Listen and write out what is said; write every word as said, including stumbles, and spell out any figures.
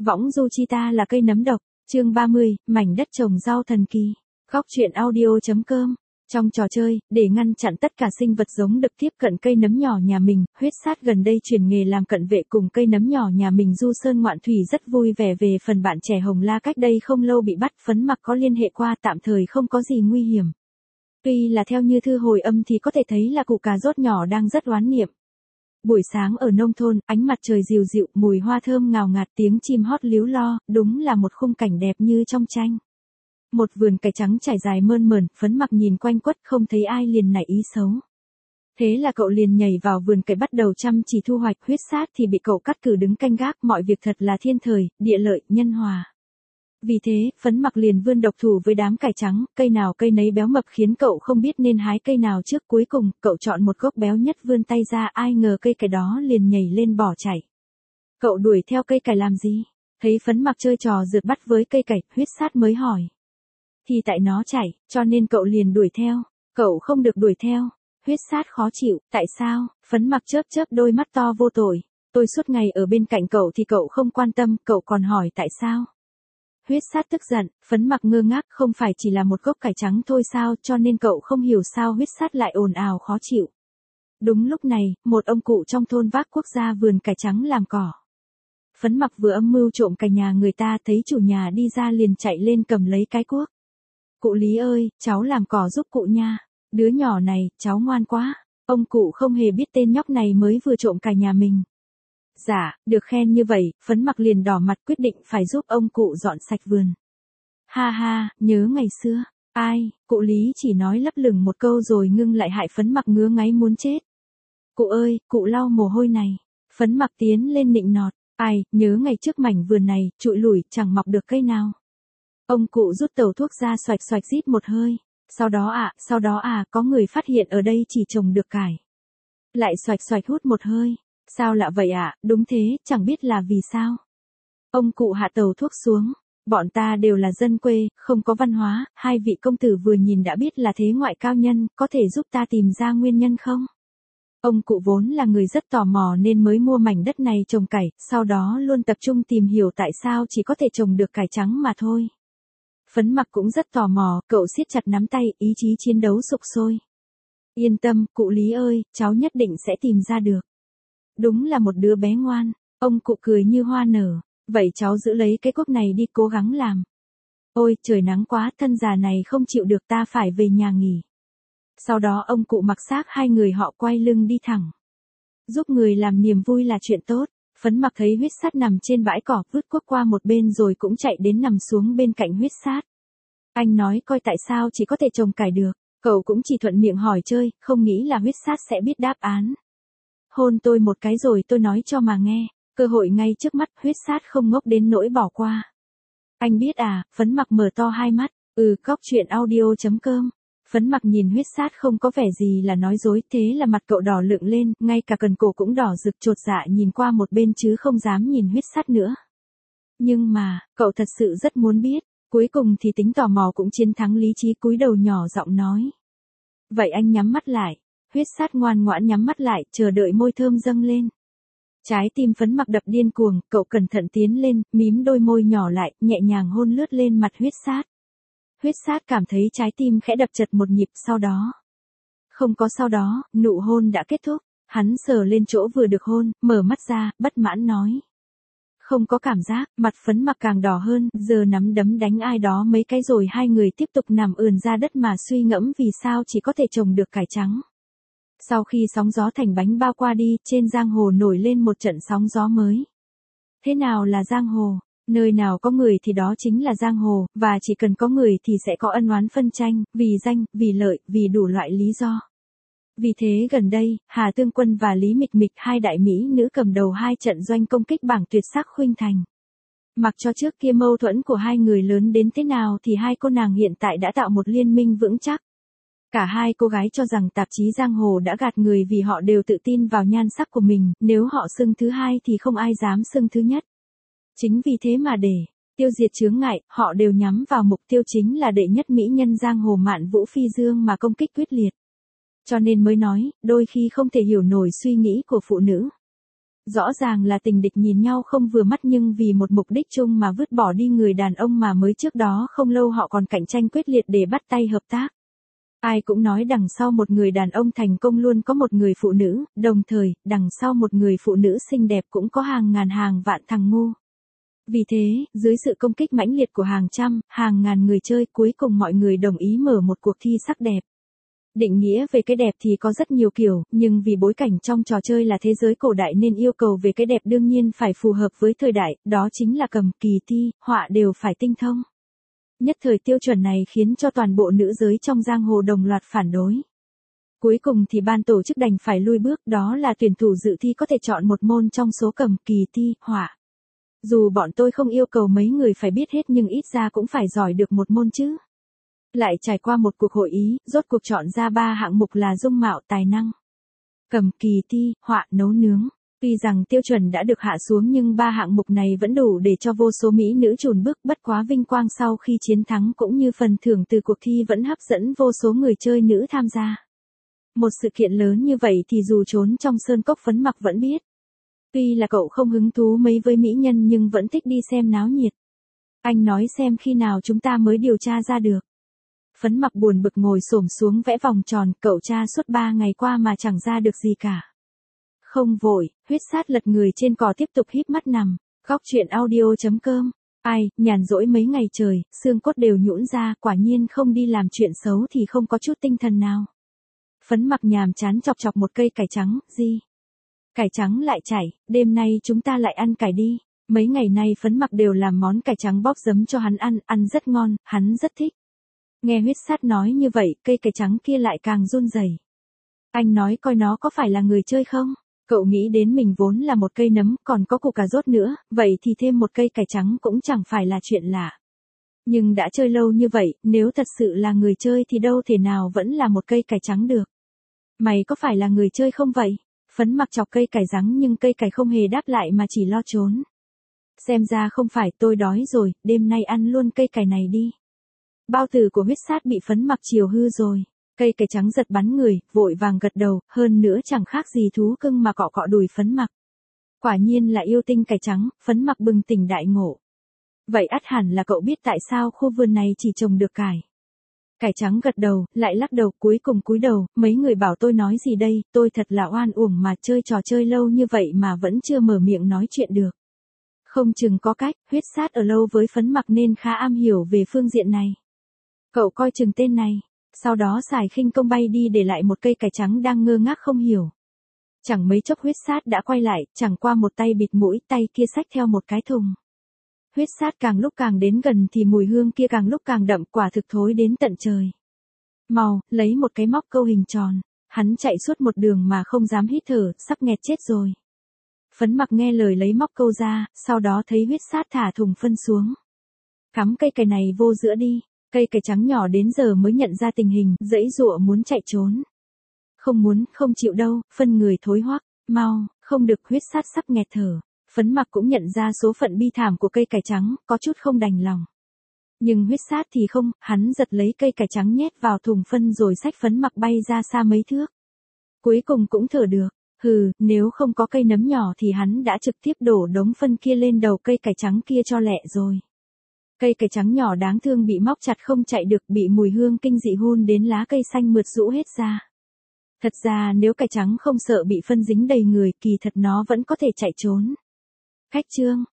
Võng du chi ta là cây nấm độc, chương ba mươi, mảnh đất trồng rau thần kỳ. Góc truyện audio.com. Trong trò chơi, để ngăn chặn tất cả sinh vật giống được tiếp cận cây nấm nhỏ nhà mình, huyết sát gần đây chuyển nghề làm cận vệ cùng cây nấm nhỏ nhà mình du sơn ngoạn thủy rất vui vẻ về phần bạn trẻ Hồng La cách đây không lâu bị bắt Phấn Mặc có liên hệ qua tạm thời không có gì nguy hiểm. Tuy là theo như thư hồi âm thì có thể thấy là cụ cà rốt nhỏ đang rất oán niệm. Buổi sáng ở nông thôn, ánh mặt trời dịu dịu, mùi hoa thơm ngào ngạt, tiếng chim hót líu lo, đúng là một khung cảnh đẹp như trong tranh. Một vườn cải trắng trải dài mơn mởn, Phấn Mặc nhìn quanh quất không thấy ai liền nảy ý xấu. Thế là cậu liền nhảy vào vườn cải bắt đầu chăm chỉ thu hoạch. Huyết sát thì bị cậu cắt cử đứng canh gác, mọi việc thật là thiên thời, địa lợi, nhân hòa. Vì thế, Phấn Mặc liền vươn độc thủ với đám cải trắng, cây nào cây nấy béo mập khiến cậu không biết nên hái cây nào trước. Cuối cùng, cậu chọn một gốc béo nhất vươn tay ra, ai ngờ cây cải đó liền nhảy lên bỏ chạy. Cậu đuổi theo cây cải làm gì? Thấy Phấn Mặc chơi trò rượt bắt với cây cải, huyết sát mới hỏi. Thì tại nó chạy, cho nên cậu liền đuổi theo. Cậu không được đuổi theo. Huyết sát khó chịu, tại sao? Phấn Mặc chớp chớp đôi mắt to vô tội. Tôi suốt ngày ở bên cạnh cậu thì cậu không quan tâm, cậu còn hỏi tại sao? Huyết sát tức giận, Phấn Mặc ngơ ngác, không phải chỉ là một gốc cải trắng thôi sao, cho nên cậu không hiểu sao huyết sát lại ồn ào khó chịu. Đúng lúc này, một ông cụ trong thôn vác cuốc ra vườn cải trắng làm cỏ. Phấn Mặc vừa âm mưu trộm cải nhà người ta, thấy chủ nhà đi ra liền chạy lên cầm lấy cái cuốc. Cụ Lý ơi, cháu làm cỏ giúp cụ nha. Đứa nhỏ này, cháu ngoan quá. Ông cụ không hề biết tên nhóc này mới vừa trộm cải nhà mình. Dạ, được khen như vậy, Phấn Mặc liền đỏ mặt quyết định phải giúp ông cụ dọn sạch vườn. Ha ha, nhớ ngày xưa. Ai, cụ Lý chỉ nói lấp lửng một câu rồi ngưng lại hại Phấn Mặc ngứa ngáy muốn chết. Cụ ơi, cụ lau mồ hôi này. Phấn Mặc tiến lên nịnh nọt. Ai, nhớ ngày trước mảnh vườn này, trụi lủi, chẳng mọc được cây nào. Ông cụ rút tẩu thuốc ra xoạch xoạch rít một hơi. Sau đó à, sau đó à, có người phát hiện ở đây chỉ trồng được cải. Lại xoạch xoạch hút một hơi. Sao lạ vậy ạ, à? Đúng thế, chẳng biết là vì sao. Ông cụ hạ tàu thuốc xuống. Bọn ta đều là dân quê, không có văn hóa, hai vị công tử vừa nhìn đã biết là thế ngoại cao nhân, có thể giúp ta tìm ra nguyên nhân không? Ông cụ vốn là người rất tò mò nên mới mua mảnh đất này trồng cải, sau đó luôn tập trung tìm hiểu tại sao chỉ có thể trồng được cải trắng mà thôi. Phấn Mặc cũng rất tò mò, cậu siết chặt nắm tay, ý chí chiến đấu sục sôi. Yên tâm, cụ Lý ơi, cháu nhất định sẽ tìm ra được. Đúng là một đứa bé ngoan, ông cụ cười như hoa nở, vậy cháu giữ lấy cái cuốc này đi cố gắng làm. Ôi, trời nắng quá, thân già này không chịu được ta phải về nhà nghỉ. Sau đó ông cụ mặc xác hai người họ quay lưng đi thẳng. Giúp người làm niềm vui là chuyện tốt, Phấn Mặc thấy huyết sát nằm trên bãi cỏ vứt cuốc qua một bên rồi cũng chạy đến nằm xuống bên cạnh huyết sát. Anh nói coi tại sao chỉ có thể trồng cải được, cậu cũng chỉ thuận miệng hỏi chơi, không nghĩ là huyết sát sẽ biết đáp án. Hôn tôi một cái rồi tôi nói cho mà nghe, cơ hội ngay trước mắt, huyết sát không ngốc đến nỗi bỏ qua. Anh biết à, Phấn Mặc mở to hai mắt, ừ, góc truyện audio.com. Phấn Mặc nhìn huyết sát không có vẻ gì là nói dối, thế là mặt cậu đỏ lựng lên, ngay cả cần cổ cũng đỏ rực, chột dạ nhìn qua một bên chứ không dám nhìn huyết sát nữa. Nhưng mà, cậu thật sự rất muốn biết, cuối cùng thì tính tò mò cũng chiến thắng lý trí, cúi đầu nhỏ giọng nói. Vậy anh nhắm mắt lại. Huyết sát ngoan ngoãn nhắm mắt lại, chờ đợi môi thơm dâng lên. Trái tim Phấn Mặc đập điên cuồng, cậu cẩn thận tiến lên, mím đôi môi nhỏ lại, nhẹ nhàng hôn lướt lên mặt huyết sát. Huyết sát cảm thấy trái tim khẽ đập chật một nhịp, sau đó. Không có sau đó, nụ hôn đã kết thúc, hắn sờ lên chỗ vừa được hôn, mở mắt ra, bất mãn nói. Không có cảm giác, mặt Phấn Mặc càng đỏ hơn, giờ nắm đấm đánh ai đó mấy cái rồi hai người tiếp tục nằm ườn ra đất mà suy ngẫm vì sao chỉ có thể trồng được cải trắng. Sau khi sóng gió thành bánh bao qua đi, trên giang hồ nổi lên một trận sóng gió mới. Thế nào là giang hồ? Nơi nào có người thì đó chính là giang hồ, và chỉ cần có người thì sẽ có ân oán phân tranh, vì danh, vì lợi, vì đủ loại lý do. Vì thế gần đây, Hà Tương Quân và Lý Mịch Mịch, hai đại mỹ nữ cầm đầu hai trận doanh công kích bảng tuyệt sắc Khuynh Thành. Mặc cho trước kia mâu thuẫn của hai người lớn đến thế nào thì hai cô nàng hiện tại đã tạo một liên minh vững chắc. Cả hai cô gái cho rằng tạp chí giang hồ đã gạt người vì họ đều tự tin vào nhan sắc của mình, nếu họ xưng thứ hai thì không ai dám xưng thứ nhất. Chính vì thế mà để tiêu diệt chướng ngại, họ đều nhắm vào mục tiêu chính là đệ nhất mỹ nhân giang hồ Mạn Vũ Phi Dương mà công kích quyết liệt. Cho nên mới nói, đôi khi không thể hiểu nổi suy nghĩ của phụ nữ. Rõ ràng là tình địch nhìn nhau không vừa mắt nhưng vì một mục đích chung mà vứt bỏ đi người đàn ông mà mới trước đó không lâu họ còn cạnh tranh quyết liệt để bắt tay hợp tác. Ai cũng nói đằng sau một người đàn ông thành công luôn có một người phụ nữ, đồng thời, đằng sau một người phụ nữ xinh đẹp cũng có hàng ngàn hàng vạn thằng ngu. Vì thế, dưới sự công kích mãnh liệt của hàng trăm, hàng ngàn người chơi cuối cùng mọi người đồng ý mở một cuộc thi sắc đẹp. Định nghĩa về cái đẹp thì có rất nhiều kiểu, nhưng vì bối cảnh trong trò chơi là thế giới cổ đại nên yêu cầu về cái đẹp đương nhiên phải phù hợp với thời đại, đó chính là cầm, kỳ thi, họa đều phải tinh thông. Nhất thời tiêu chuẩn này khiến cho toàn bộ nữ giới trong giang hồ đồng loạt phản đối. Cuối cùng thì ban tổ chức đành phải lui bước, đó là tuyển thủ dự thi có thể chọn một môn trong số cầm, kỳ thi, họa. Dù bọn tôi không yêu cầu mấy người phải biết hết nhưng ít ra cũng phải giỏi được một môn chứ. Lại trải qua một cuộc hội ý, rốt cuộc chọn ra ba hạng mục là dung mạo, tài năng, cầm, kỳ thi, họa, nấu nướng. Tuy rằng tiêu chuẩn đã được hạ xuống nhưng ba hạng mục này vẫn đủ để cho vô số mỹ nữ chùn bước, bất quá vinh quang sau khi chiến thắng cũng như phần thưởng từ cuộc thi vẫn hấp dẫn vô số người chơi nữ tham gia. Một sự kiện lớn như vậy thì dù trốn trong sơn cốc Phấn Mặc vẫn biết. Tuy là cậu không hứng thú mấy với mỹ nhân nhưng vẫn thích đi xem náo nhiệt. Anh nói xem khi nào chúng ta mới điều tra ra được. Phấn Mặc buồn bực ngồi xổm xuống vẽ vòng tròn, cậu tra suốt ba ngày qua mà chẳng ra được gì cả. Không vội, huyết sát lật người trên cỏ tiếp tục híp mắt nằm. Góc truyện audio chấm com. Ai, nhàn rỗi mấy ngày trời, xương cốt đều nhũn ra, quả nhiên không đi làm chuyện xấu thì không có chút tinh thần nào. Phấn Mặc nhàm chán chọc chọc một cây cải trắng, gì? Cải trắng lại chảy, đêm nay chúng ta lại ăn cải đi. Mấy ngày nay Phấn Mặc đều làm món cải trắng bóp giấm cho hắn ăn, ăn rất ngon, hắn rất thích. Nghe huyết sát nói như vậy, cây cải trắng kia lại càng run rẩy. Anh nói coi nó có phải là người chơi không? Cậu nghĩ đến mình vốn là một cây nấm, còn có củ cà rốt nữa, vậy thì thêm một cây cải trắng cũng chẳng phải là chuyện lạ. Nhưng đã chơi lâu như vậy, nếu thật sự là người chơi thì đâu thể nào vẫn là một cây cải trắng được. Mày có phải là người chơi không vậy? Phấn Mặc chọc cây cải rắn nhưng cây cải không hề đáp lại mà chỉ lo trốn. Xem ra không phải, tôi đói rồi, đêm nay ăn luôn cây cải này đi. Bao tử của huyết sát bị Phấn Mặc chiều hư rồi. Cây cải trắng giật bắn người, vội vàng gật đầu, hơn nữa chẳng khác gì thú cưng mà cọ cọ đùi Phấn Mặc. Quả nhiên là yêu tinh cải trắng, Phấn Mặc bừng tỉnh đại ngộ. Vậy ắt hẳn là cậu biết tại sao khu vườn này chỉ trồng được cải. Cải trắng gật đầu, lại lắc đầu, cuối cùng cúi đầu, mấy người bảo tôi nói gì đây, tôi thật là oan uổng mà chơi trò chơi lâu như vậy mà vẫn chưa mở miệng nói chuyện được. Không chừng có cách, huyết sát ở lâu với Phấn Mặc nên khá am hiểu về phương diện này. Cậu coi chừng tên này. Sau đó xài khinh công bay đi để lại một cây cải trắng đang ngơ ngác không hiểu. Chẳng mấy chốc huyết sát đã quay lại, chẳng qua một tay bịt mũi, tay kia xách theo một cái thùng. Huyết sát càng lúc càng đến gần thì mùi hương kia càng lúc càng đậm, quả thực thối đến tận trời. Mau, lấy một cái móc câu hình tròn. Hắn chạy suốt một đường mà không dám hít thở, sắp nghẹt chết rồi. Phấn Mặc nghe lời lấy móc câu ra, sau đó thấy huyết sát thả thùng phân xuống. Cắm cây cải này vô giữa đi. Cây cải trắng nhỏ đến giờ mới nhận ra tình hình, giãy giụa muốn chạy trốn. Không muốn, không chịu đâu, phân người thối hoắc, mau, không được, huyết sát sắp nghẹt thở. Phấn Mặc cũng nhận ra số phận bi thảm của cây cải trắng, có chút không đành lòng. Nhưng huyết sát thì không, hắn giật lấy cây cải trắng nhét vào thùng phân rồi xách Phấn Mặc bay ra xa mấy thước. Cuối cùng cũng thở được, hừ, nếu không có cây nấm nhỏ thì hắn đã trực tiếp đổ đống phân kia lên đầu cây cải trắng kia cho lẹ rồi. Cây cải trắng nhỏ đáng thương bị móc chặt không chạy được, bị mùi hương kinh dị hun đến lá cây xanh mượt rũ hết ra. Thật ra nếu cải trắng không sợ bị phân dính đầy người, kỳ thật nó vẫn có thể chạy trốn. Khách trương,